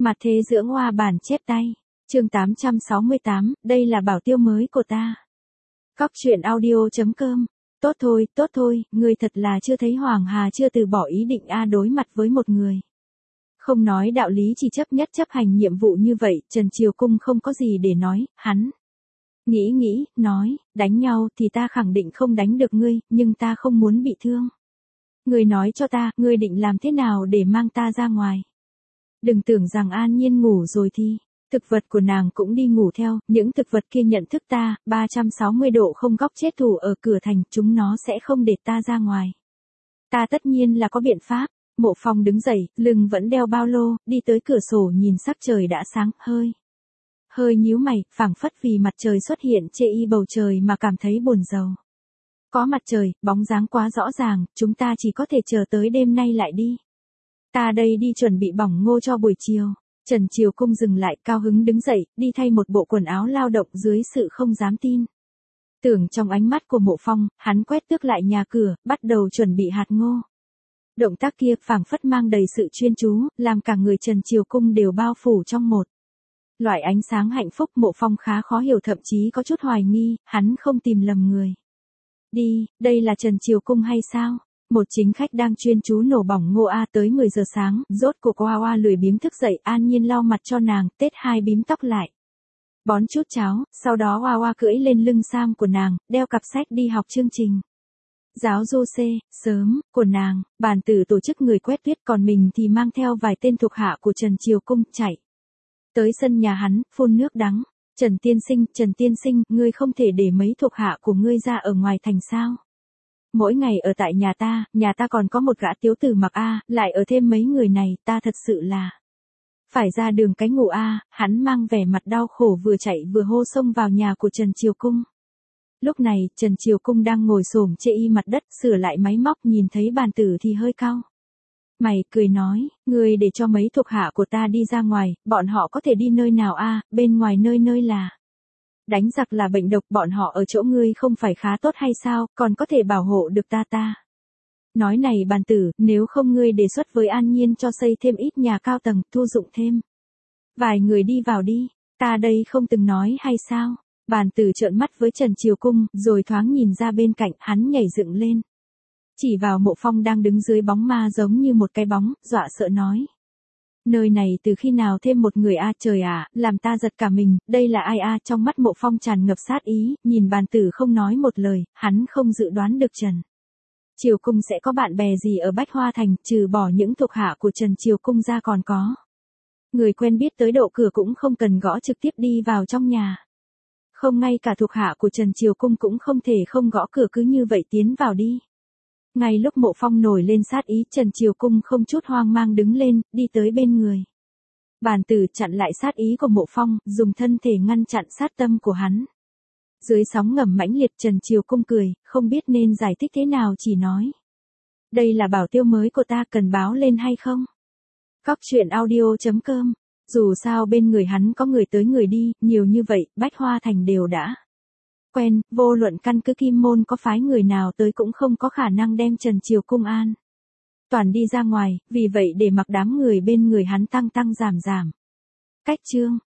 Mặt thế dưỡng hoa bản chép tay. Chương 868, đây là bảo tiêu mới của ta. Cóc truyện audio.com. Tốt thôi, ngươi thật là chưa thấy Hoàng Hà chưa từ bỏ ý định đối mặt với một người. Không nói đạo lý chỉ chấp hành nhiệm vụ như vậy, Trần Triều Cung không có gì để nói, hắn. Nghĩ, nói, đánh nhau thì ta khẳng định không đánh được ngươi, nhưng ta không muốn bị thương. Ngươi nói cho ta, ngươi định làm thế nào để mang ta ra ngoài? Đừng tưởng rằng An Nhiên ngủ rồi thì, thực vật của nàng cũng đi ngủ theo, những thực vật kia nhận thức ta, 360 độ không góc chết thủ ở cửa thành, chúng nó sẽ không để ta ra ngoài. Ta tất nhiên là có biện pháp. Mộ Phong đứng dậy, lưng vẫn đeo ba lô, đi tới cửa sổ nhìn sắc trời đã sáng, hơi nhíu mày, phảng phất vì mặt trời xuất hiện chê y bầu trời mà cảm thấy buồn rầu. Có mặt trời, bóng dáng quá rõ ràng, chúng ta chỉ có thể chờ tới đêm nay lại đi. Ta đây đi chuẩn bị bỏng ngô cho buổi chiều. Trần Triều Cung dừng lại, cao hứng đứng dậy, đi thay một bộ quần áo lao động dưới sự không dám tin. Tưởng trong ánh mắt của Mộ Phong, hắn quét tước lại nhà cửa, bắt đầu chuẩn bị hạt ngô. Động tác kia phảng phất mang đầy sự chuyên chú, làm cả người Trần Triều Cung đều bao phủ trong một. Loại ánh sáng hạnh phúc. Mộ Phong khá khó hiểu, thậm chí có chút hoài nghi, hắn không tìm lầm người. Đi, đây là Trần Triều Cung hay sao? Một chính khách đang chuyên chú nổ bỏng ngô tới 10 giờ sáng, rốt cuộc Hoa lười biếng thức dậy, An Nhiên lau mặt cho nàng, tết hai bím tóc lại. Bón chút cháo, sau đó Hoa cưỡi lên lưng Sam của nàng, đeo cặp sách đi học chương trình. Giáo Jose, sớm, của nàng, bàn tử tổ chức người quét tuyết, còn mình thì mang theo vài tên thuộc hạ của Trần Triều Cung, chạy. Tới sân nhà hắn, phun nước đắng. Trần tiên sinh, ngươi không thể để mấy thuộc hạ của ngươi ra ở ngoài thành sao? Mỗi ngày ở tại nhà ta còn có một gã tiếu tử mặc lại ở thêm mấy người này, ta thật sự là phải ra đường cái ngủ hắn mang vẻ mặt đau khổ vừa chạy vừa hô xông vào nhà của Trần Triều Cung. Lúc này, Trần Triều Cung đang ngồi xổm chê y mặt đất, sửa lại máy móc, nhìn thấy bàn tử thì hơi cau mày, cười nói, ngươi để cho mấy thuộc hạ của ta đi ra ngoài, bọn họ có thể đi nơi nào bên ngoài nơi là đánh giặc là bệnh độc, bọn họ ở chỗ ngươi không phải khá tốt hay sao, còn có thể bảo hộ được ta. Nói này bàn tử, nếu không ngươi đề xuất với An Nhiên cho xây thêm ít nhà cao tầng, thu dụng thêm vài người đi vào đi, ta đây không từng nói hay sao? Bàn tử trợn mắt với Trần Triều Cung, rồi thoáng nhìn ra bên cạnh, hắn nhảy dựng lên. Chỉ vào Mộ Phong đang đứng dưới bóng ma giống như một cái bóng, dọa sợ nói. Nơi này từ khi nào thêm một người trời làm ta giật cả mình, đây là ai trong mắt Mộ Phong tràn ngập sát ý, nhìn bàn tử không nói một lời, hắn không dự đoán được Trần Triều Cung sẽ có bạn bè gì ở Bách Hoa Thành, trừ bỏ những thuộc hạ của Trần Triều Cung ra còn có người quen biết tới độ cửa cũng không cần gõ, trực tiếp đi vào trong nhà. Không, ngay cả thuộc hạ của Trần Triều Cung cũng không thể không gõ cửa, cứ như vậy tiến vào đi. Ngay lúc Mộ Phong nổi lên sát ý, Trần Triều Cung không chút hoang mang đứng lên, đi tới bên người. Bàn tử chặn lại sát ý của Mộ Phong, dùng thân thể ngăn chặn sát tâm của hắn. Dưới sóng ngầm mãnh liệt, Trần Triều Cung cười, không biết nên giải thích thế nào, chỉ nói. Đây là bảo tiêu mới của ta, cần báo lên hay không? Cóc truyện audio.com. Dù sao bên người hắn có người tới người đi, nhiều như vậy, Bách Hoa Thành đều đã quen, vô luận căn cứ Kim Môn có phái người nào tới cũng không có khả năng đem Trần Triều Cung an toàn đi ra ngoài, vì vậy để mặc đám người bên người hắn tăng giảm. Cách chương